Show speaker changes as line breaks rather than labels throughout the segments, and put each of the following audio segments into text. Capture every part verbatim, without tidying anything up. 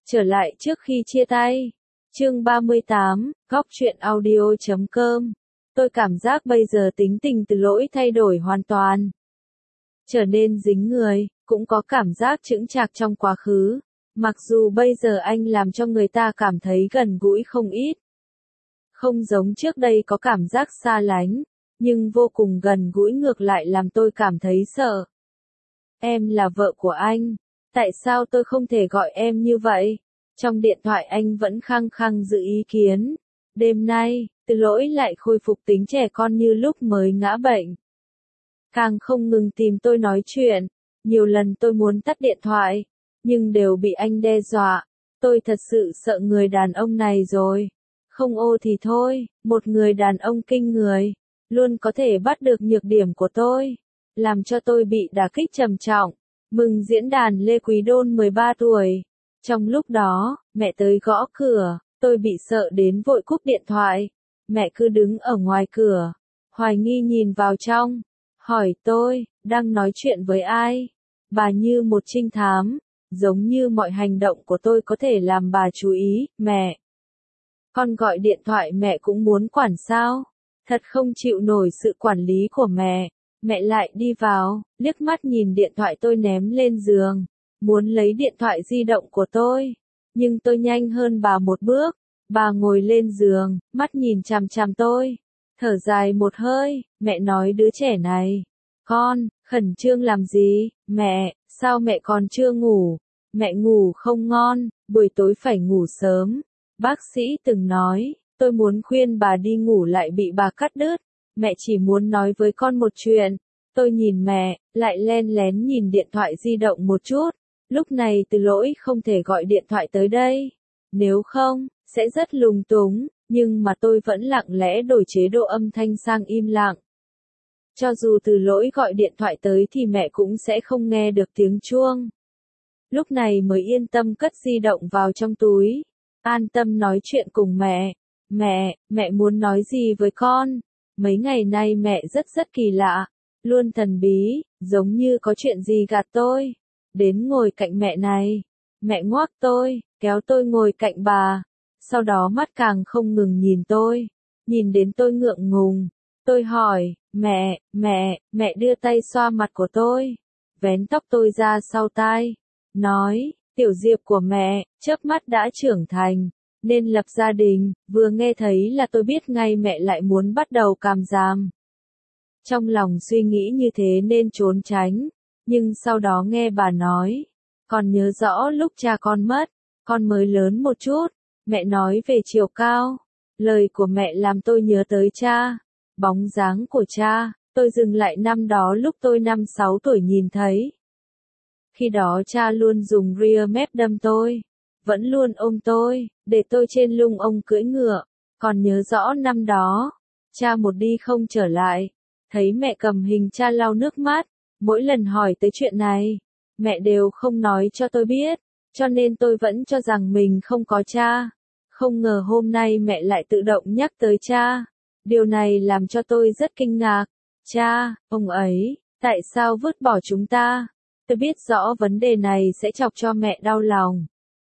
Trở lại trước khi chia tay. Chương ba mươi tám, góc truyện audio chấm com. Tôi cảm giác bây giờ tính tình Từ Lỗi thay đổi hoàn toàn. Trở nên dính người, cũng có cảm giác chững chạc trong quá khứ. Mặc dù bây giờ anh làm cho người ta cảm thấy gần gũi không ít. Không giống trước đây có cảm giác xa lánh, nhưng vô cùng gần gũi ngược lại làm tôi cảm thấy sợ. Em là vợ của anh. Tại sao tôi không thể gọi em như vậy? Trong điện thoại anh vẫn khăng khăng giữ ý kiến. Đêm nay, Từ Lỗi lại khôi phục tính trẻ con như lúc mới ngã bệnh. Càng không ngừng tìm tôi nói chuyện. Nhiều lần tôi muốn tắt điện thoại, nhưng đều bị anh đe dọa. Tôi thật sự sợ người đàn ông này rồi. Không ô thì thôi, một người đàn ông kinh người, luôn có thể bắt được nhược điểm của tôi, làm cho tôi bị đả kích trầm trọng. Mừng diễn đàn Lê Quý Đôn mười ba tuổi. Trong lúc đó, mẹ tới gõ cửa, tôi bị sợ đến vội cúp điện thoại. Mẹ cứ đứng ở ngoài cửa, hoài nghi nhìn vào trong, hỏi tôi, đang nói chuyện với ai? Bà như một trinh thám, giống như mọi hành động của tôi có thể làm bà chú ý. Mẹ, con gọi điện thoại mẹ cũng muốn quản sao? Thật không chịu nổi sự quản lý của mẹ. Mẹ lại đi vào, liếc mắt nhìn điện thoại tôi ném lên giường, muốn lấy điện thoại di động của tôi. Nhưng tôi nhanh hơn bà một bước, bà ngồi lên giường, mắt nhìn chằm chằm tôi, thở dài một hơi, mẹ nói đứa trẻ này. Con, khẩn trương làm gì? Mẹ, sao mẹ còn chưa ngủ? Mẹ ngủ không ngon, buổi tối phải ngủ sớm. Bác sĩ từng nói, tôi muốn khuyên bà đi ngủ lại bị bà cắt đứt. Mẹ chỉ muốn nói với con một chuyện. Tôi nhìn mẹ, lại len lén nhìn điện thoại di động một chút. Lúc này Từ Lỗi không thể gọi điện thoại tới đây. Nếu không, sẽ rất lung túng, nhưng mà tôi vẫn lặng lẽ đổi chế độ âm thanh sang im lặng. Cho dù Từ Lỗi gọi điện thoại tới thì mẹ cũng sẽ không nghe được tiếng chuông. Lúc này mới yên tâm cất di động vào trong túi. An tâm nói chuyện cùng mẹ. Mẹ, mẹ muốn nói gì với con? Mấy ngày nay mẹ rất rất kỳ lạ, luôn thần bí, giống như có chuyện gì gạt tôi. Đến ngồi cạnh mẹ này, mẹ ngoác tôi, kéo tôi ngồi cạnh bà, sau đó mắt càng không ngừng nhìn tôi, nhìn đến tôi ngượng ngùng. Tôi hỏi, mẹ, mẹ, mẹ đưa tay xoa mặt của tôi, vén tóc tôi ra sau tai, nói, tiểu Diệp của mẹ, chớp mắt đã trưởng thành, nên lập gia đình. Vừa nghe thấy là tôi biết ngay mẹ lại muốn bắt đầu càm ràm. Trong lòng suy nghĩ như thế nên trốn tránh, nhưng sau đó nghe bà nói, còn nhớ rõ lúc cha con mất, con mới lớn một chút, mẹ nói về chiều cao. Lời của mẹ làm tôi nhớ tới cha, bóng dáng của cha. Tôi dừng lại năm đó lúc tôi năm sáu tuổi nhìn thấy. Khi đó cha luôn dùng rear mép đâm tôi, vẫn luôn ôm tôi, để tôi trên lưng ông cưỡi ngựa. Còn nhớ rõ năm đó, cha một đi không trở lại, thấy mẹ cầm hình cha lau nước mắt. Mỗi lần hỏi tới chuyện này, mẹ đều không nói cho tôi biết, cho nên tôi vẫn cho rằng mình không có cha. Không ngờ hôm nay mẹ lại tự động nhắc tới cha. Điều này làm cho tôi rất kinh ngạc. Cha, ông ấy, tại sao vứt bỏ chúng ta? Tôi biết rõ vấn đề này sẽ chọc cho mẹ đau lòng.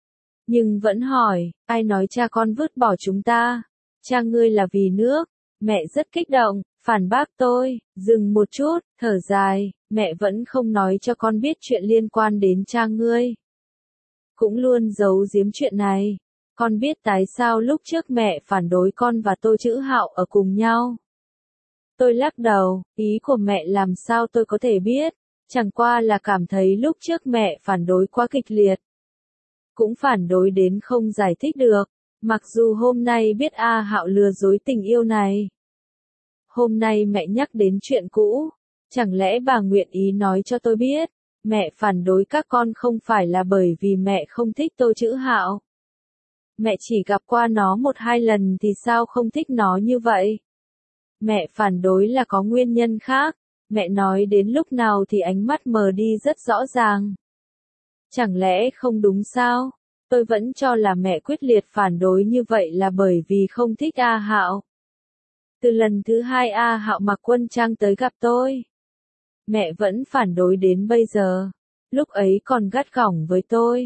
Nhưng vẫn hỏi, ai nói cha con vứt bỏ chúng ta? Cha ngươi là vì nước. Mẹ rất kích động, phản bác tôi, dừng một chút, thở dài, mẹ vẫn không nói cho con biết chuyện liên quan đến cha ngươi. Cũng luôn giấu giếm chuyện này. Con biết tại sao lúc trước mẹ phản đối con và Tô Chữ Hạo ở cùng nhau? Tôi lắc đầu, ý của mẹ làm sao tôi có thể biết, chẳng qua là cảm thấy lúc trước mẹ phản đối quá kịch liệt. Cũng phản đối đến không giải thích được, mặc dù hôm nay biết A Hạo lừa dối tình yêu này. Hôm nay mẹ nhắc đến chuyện cũ, chẳng lẽ bà nguyện ý nói cho tôi biết, mẹ phản đối các con không phải là bởi vì mẹ không thích Tô Chữ Hạo. Mẹ chỉ gặp qua nó một hai lần thì sao không thích nó như vậy? Mẹ phản đối là có nguyên nhân khác, mẹ nói đến lúc nào thì ánh mắt mờ đi rất rõ ràng. Chẳng lẽ không đúng sao? Tôi vẫn cho là mẹ quyết liệt phản đối như vậy là bởi vì không thích A Hạo. Từ lần thứ hai A Hạo mặc quân trang tới gặp tôi, mẹ vẫn phản đối đến bây giờ. Lúc ấy còn gắt gỏng với tôi,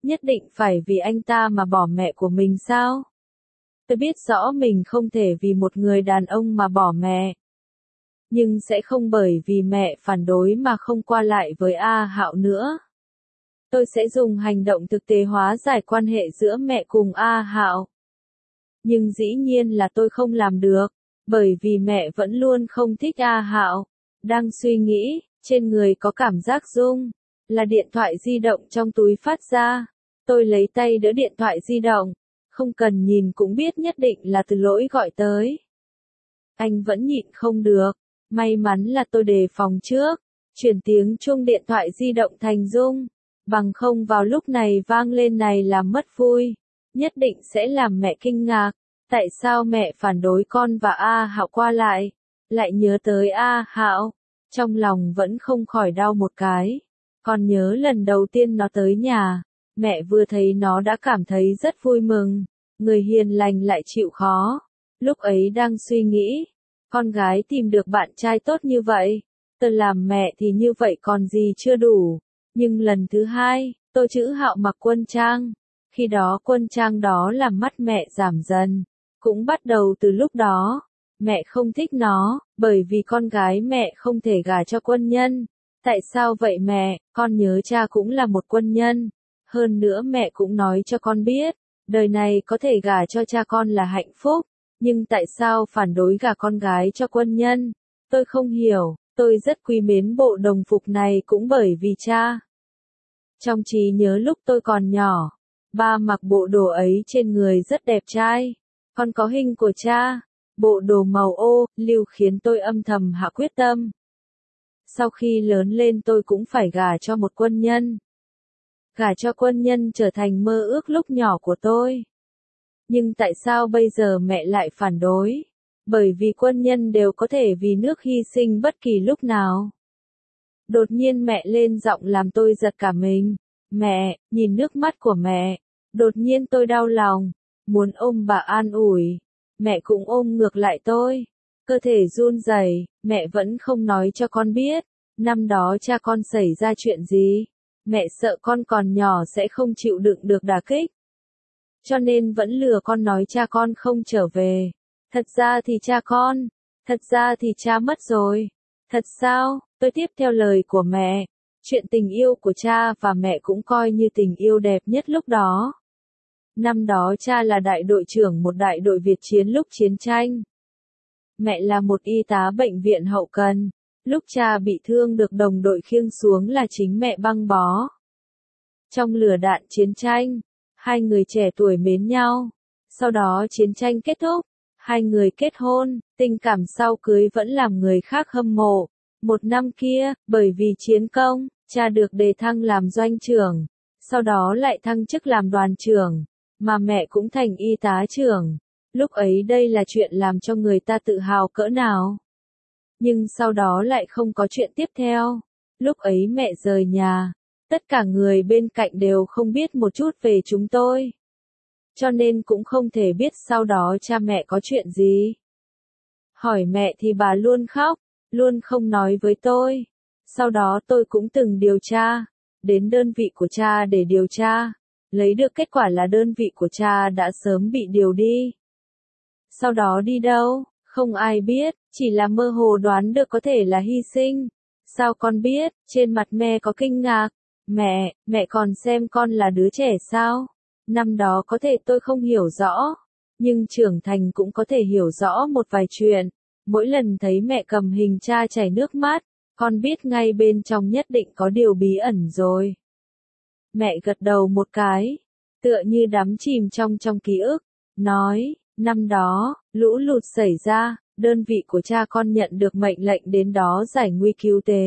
Nhất định phải vì anh ta mà bỏ mẹ của mình sao? Tôi biết rõ mình không thể vì một người đàn ông mà bỏ mẹ. Nhưng sẽ không bởi vì mẹ phản đối mà không qua lại với A Hạo nữa. Tôi sẽ dùng hành động thực tế hóa giải quan hệ giữa mẹ cùng A Hạo. Nhưng dĩ nhiên là tôi không làm được, bởi vì mẹ vẫn luôn không thích A Hạo. Đang suy nghĩ, trên người có cảm giác rung, là điện thoại di động trong túi phát ra. Tôi lấy tay đỡ điện thoại di động, không cần nhìn cũng biết nhất định là Từ Lỗi gọi tới. Anh vẫn nhịn không được, may mắn là tôi đề phòng trước, chuyển tiếng chuông điện thoại di động thành rung, bằng không vào lúc này vang lên này làm mất vui, nhất định sẽ làm mẹ kinh ngạc, tại sao mẹ phản đối con và A Hạo qua lại, lại nhớ tới A Hạo, trong lòng vẫn không khỏi đau một cái, còn nhớ lần đầu tiên nó tới nhà. Mẹ vừa thấy nó đã cảm thấy rất vui mừng, người hiền lành lại chịu khó. Lúc ấy đang suy nghĩ, con gái tìm được bạn trai tốt như vậy, tôi làm mẹ thì như vậy còn gì chưa đủ. Nhưng lần thứ hai, tôi chữ Hạo mặc quân trang. Khi đó quân trang đó làm mắt mẹ giảm dần. Cũng bắt đầu từ lúc đó, mẹ không thích nó, bởi vì con gái mẹ không thể gả cho quân nhân. Tại sao vậy mẹ, con nhớ cha cũng là một quân nhân. Hơn nữa mẹ cũng nói cho con biết, đời này có thể gả cho cha con là hạnh phúc, nhưng tại sao phản đối gả con gái cho quân nhân? Tôi không hiểu, tôi rất quý mến bộ đồng phục này cũng bởi vì cha. Trong trí nhớ lúc tôi còn nhỏ, ba mặc bộ đồ ấy trên người rất đẹp trai, còn có hình của cha, bộ đồ màu ô, lưu khiến tôi âm thầm hạ quyết tâm. Sau khi lớn lên tôi cũng phải gả cho một quân nhân. Gả cho quân nhân trở thành mơ ước lúc nhỏ của tôi. Nhưng tại sao bây giờ mẹ lại phản đối? Bởi vì quân nhân đều có thể vì nước hy sinh bất kỳ lúc nào. Đột nhiên mẹ lên giọng làm tôi giật cả mình. Mẹ, nhìn nước mắt của mẹ. Đột nhiên tôi đau lòng, muốn ôm bà an ủi. Mẹ cũng ôm ngược lại tôi. Cơ thể run rẩy, mẹ vẫn không nói cho con biết. Năm đó cha con xảy ra chuyện gì? Mẹ sợ con còn nhỏ sẽ không chịu đựng được đả kích. Cho nên vẫn lừa con nói cha con không trở về. Thật ra thì cha con, thật ra thì cha mất rồi. Thật sao? Tôi tiếp theo lời của mẹ. Chuyện tình yêu của cha và mẹ cũng coi như tình yêu đẹp nhất lúc đó. Năm đó cha là đại đội trưởng một đại đội Việt chiến lúc chiến tranh. Mẹ là một y tá bệnh viện hậu cần. Lúc cha bị thương được đồng đội khiêng xuống là chính mẹ băng bó. Trong lửa đạn chiến tranh, hai người trẻ tuổi mến nhau. Sau đó chiến tranh kết thúc, hai người kết hôn, tình cảm sau cưới vẫn làm người khác hâm mộ. Một năm kia, bởi vì chiến công, cha được đề thăng làm doanh trưởng, sau đó lại thăng chức làm đoàn trưởng, mà mẹ cũng thành y tá trưởng. Lúc ấy đây là chuyện làm cho người ta tự hào cỡ nào. Nhưng sau đó lại không có chuyện tiếp theo. Lúc ấy mẹ rời nhà, tất cả người bên cạnh đều không biết một chút về chúng tôi. Cho nên cũng không thể biết sau đó cha mẹ có chuyện gì. Hỏi mẹ thì bà luôn khóc, luôn không nói với tôi. Sau đó tôi cũng từng điều tra, đến đơn vị của cha để điều tra, lấy được kết quả là đơn vị của cha đã sớm bị điều đi. Sau đó đi đâu? Không ai biết, chỉ là mơ hồ đoán được có thể là hy sinh. Sao con biết? Trên mặt mẹ có kinh ngạc. Mẹ, mẹ còn xem con là đứa trẻ sao? Năm đó có thể tôi không hiểu rõ, nhưng trưởng thành cũng có thể hiểu rõ một vài chuyện. Mỗi lần thấy mẹ cầm hình cha chảy nước mắt, con biết ngay bên trong nhất định có điều bí ẩn rồi. Mẹ gật đầu một cái, tựa như đắm chìm trong trong ký ức, nói, năm đó, lũ lụt xảy ra, đơn vị của cha con nhận được mệnh lệnh đến đó giải nguy cứu tế.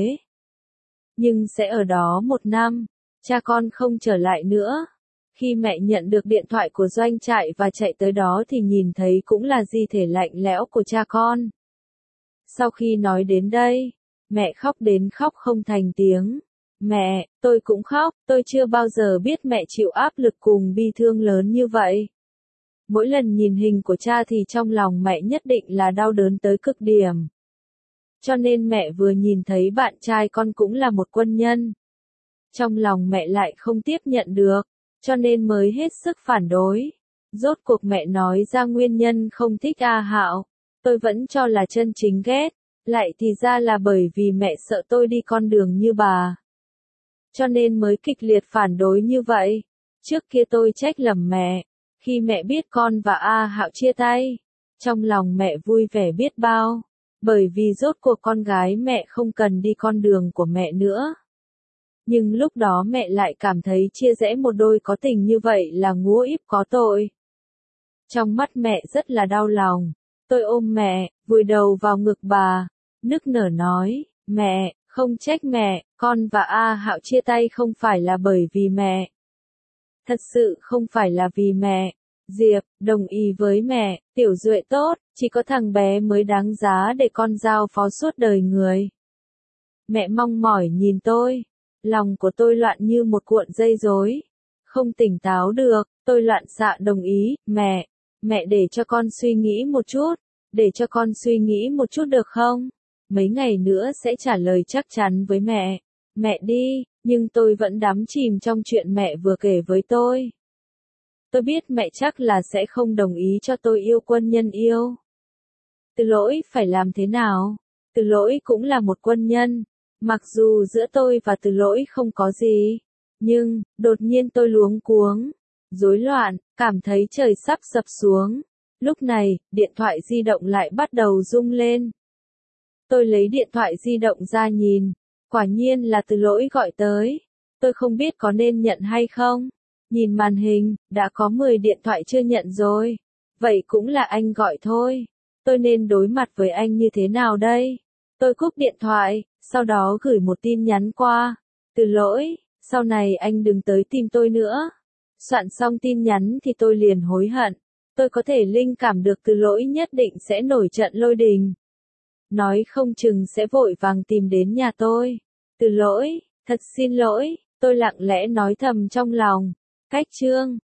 Nhưng sẽ ở đó một năm, cha con không trở lại nữa. Khi mẹ nhận được điện thoại của doanh trại và chạy tới đó thì nhìn thấy cũng là di thể lạnh lẽo của cha con. Sau khi nói đến đây, mẹ khóc đến khóc không thành tiếng. Mẹ, tôi cũng khóc, tôi chưa bao giờ biết mẹ chịu áp lực cùng bi thương lớn như vậy. Mỗi lần nhìn hình của cha thì trong lòng mẹ nhất định là đau đớn tới cực điểm. Cho nên mẹ vừa nhìn thấy bạn trai con cũng là một quân nhân. Trong lòng mẹ lại không tiếp nhận được, cho nên mới hết sức phản đối. Rốt cuộc mẹ nói ra nguyên nhân không thích A Hạo, tôi vẫn cho là chân chính ghét, lại thì ra là bởi vì mẹ sợ tôi đi con đường như bà. Cho nên mới kịch liệt phản đối như vậy. Trước kia tôi trách lầm mẹ, khi mẹ biết con và A Hạo chia tay, trong lòng mẹ vui vẻ biết bao, bởi vì rốt cuộc con gái mẹ không cần đi con đường của mẹ nữa. Nhưng lúc đó mẹ lại cảm thấy chia rẽ một đôi có tình như vậy là ngúa íp có tội. Trong mắt mẹ rất là đau lòng, tôi ôm mẹ, vùi đầu vào ngực bà, nức nở nói, mẹ, không trách mẹ, con và A Hạo chia tay không phải là bởi vì mẹ. Thật sự không phải là vì mẹ. Diệp, đồng ý với mẹ, Tiểu Duệ tốt, chỉ có thằng bé mới đáng giá để con giao phó suốt đời người. Mẹ mong mỏi nhìn tôi, lòng của tôi loạn như một cuộn dây rối, không tỉnh táo được, tôi loạn xạ đồng ý, mẹ, mẹ để cho con suy nghĩ một chút, để cho con suy nghĩ một chút được không? Mấy ngày nữa sẽ trả lời chắc chắn với mẹ. Mẹ đi, nhưng tôi vẫn đắm chìm trong chuyện mẹ vừa kể với tôi. Tôi biết mẹ chắc là sẽ không đồng ý cho tôi yêu quân nhân yêu. Từ Lỗi phải làm thế nào? Từ Lỗi cũng là một quân nhân. Mặc dù giữa tôi và Từ Lỗi không có gì. Nhưng, đột nhiên tôi luống cuống, rối loạn, cảm thấy trời sắp sập xuống. Lúc này, điện thoại di động lại bắt đầu rung lên. Tôi lấy điện thoại di động ra nhìn. Quả nhiên là Từ Lỗi gọi tới. Tôi không biết có nên nhận hay không. Nhìn màn hình, đã có mười điện thoại chưa nhận rồi. Vậy cũng là anh gọi thôi. Tôi nên đối mặt với anh như thế nào đây? Tôi cúp điện thoại, sau đó gửi một tin nhắn qua. Từ Lỗi, sau này anh đừng tới tìm tôi nữa. Soạn xong tin nhắn thì tôi liền hối hận. Tôi có thể linh cảm được Từ Lỗi nhất định sẽ nổi trận lôi đình. Nói không chừng sẽ vội vàng tìm đến nhà tôi. Từ Lỗi, thật xin lỗi, tôi lặng lẽ nói thầm trong lòng. Cách chương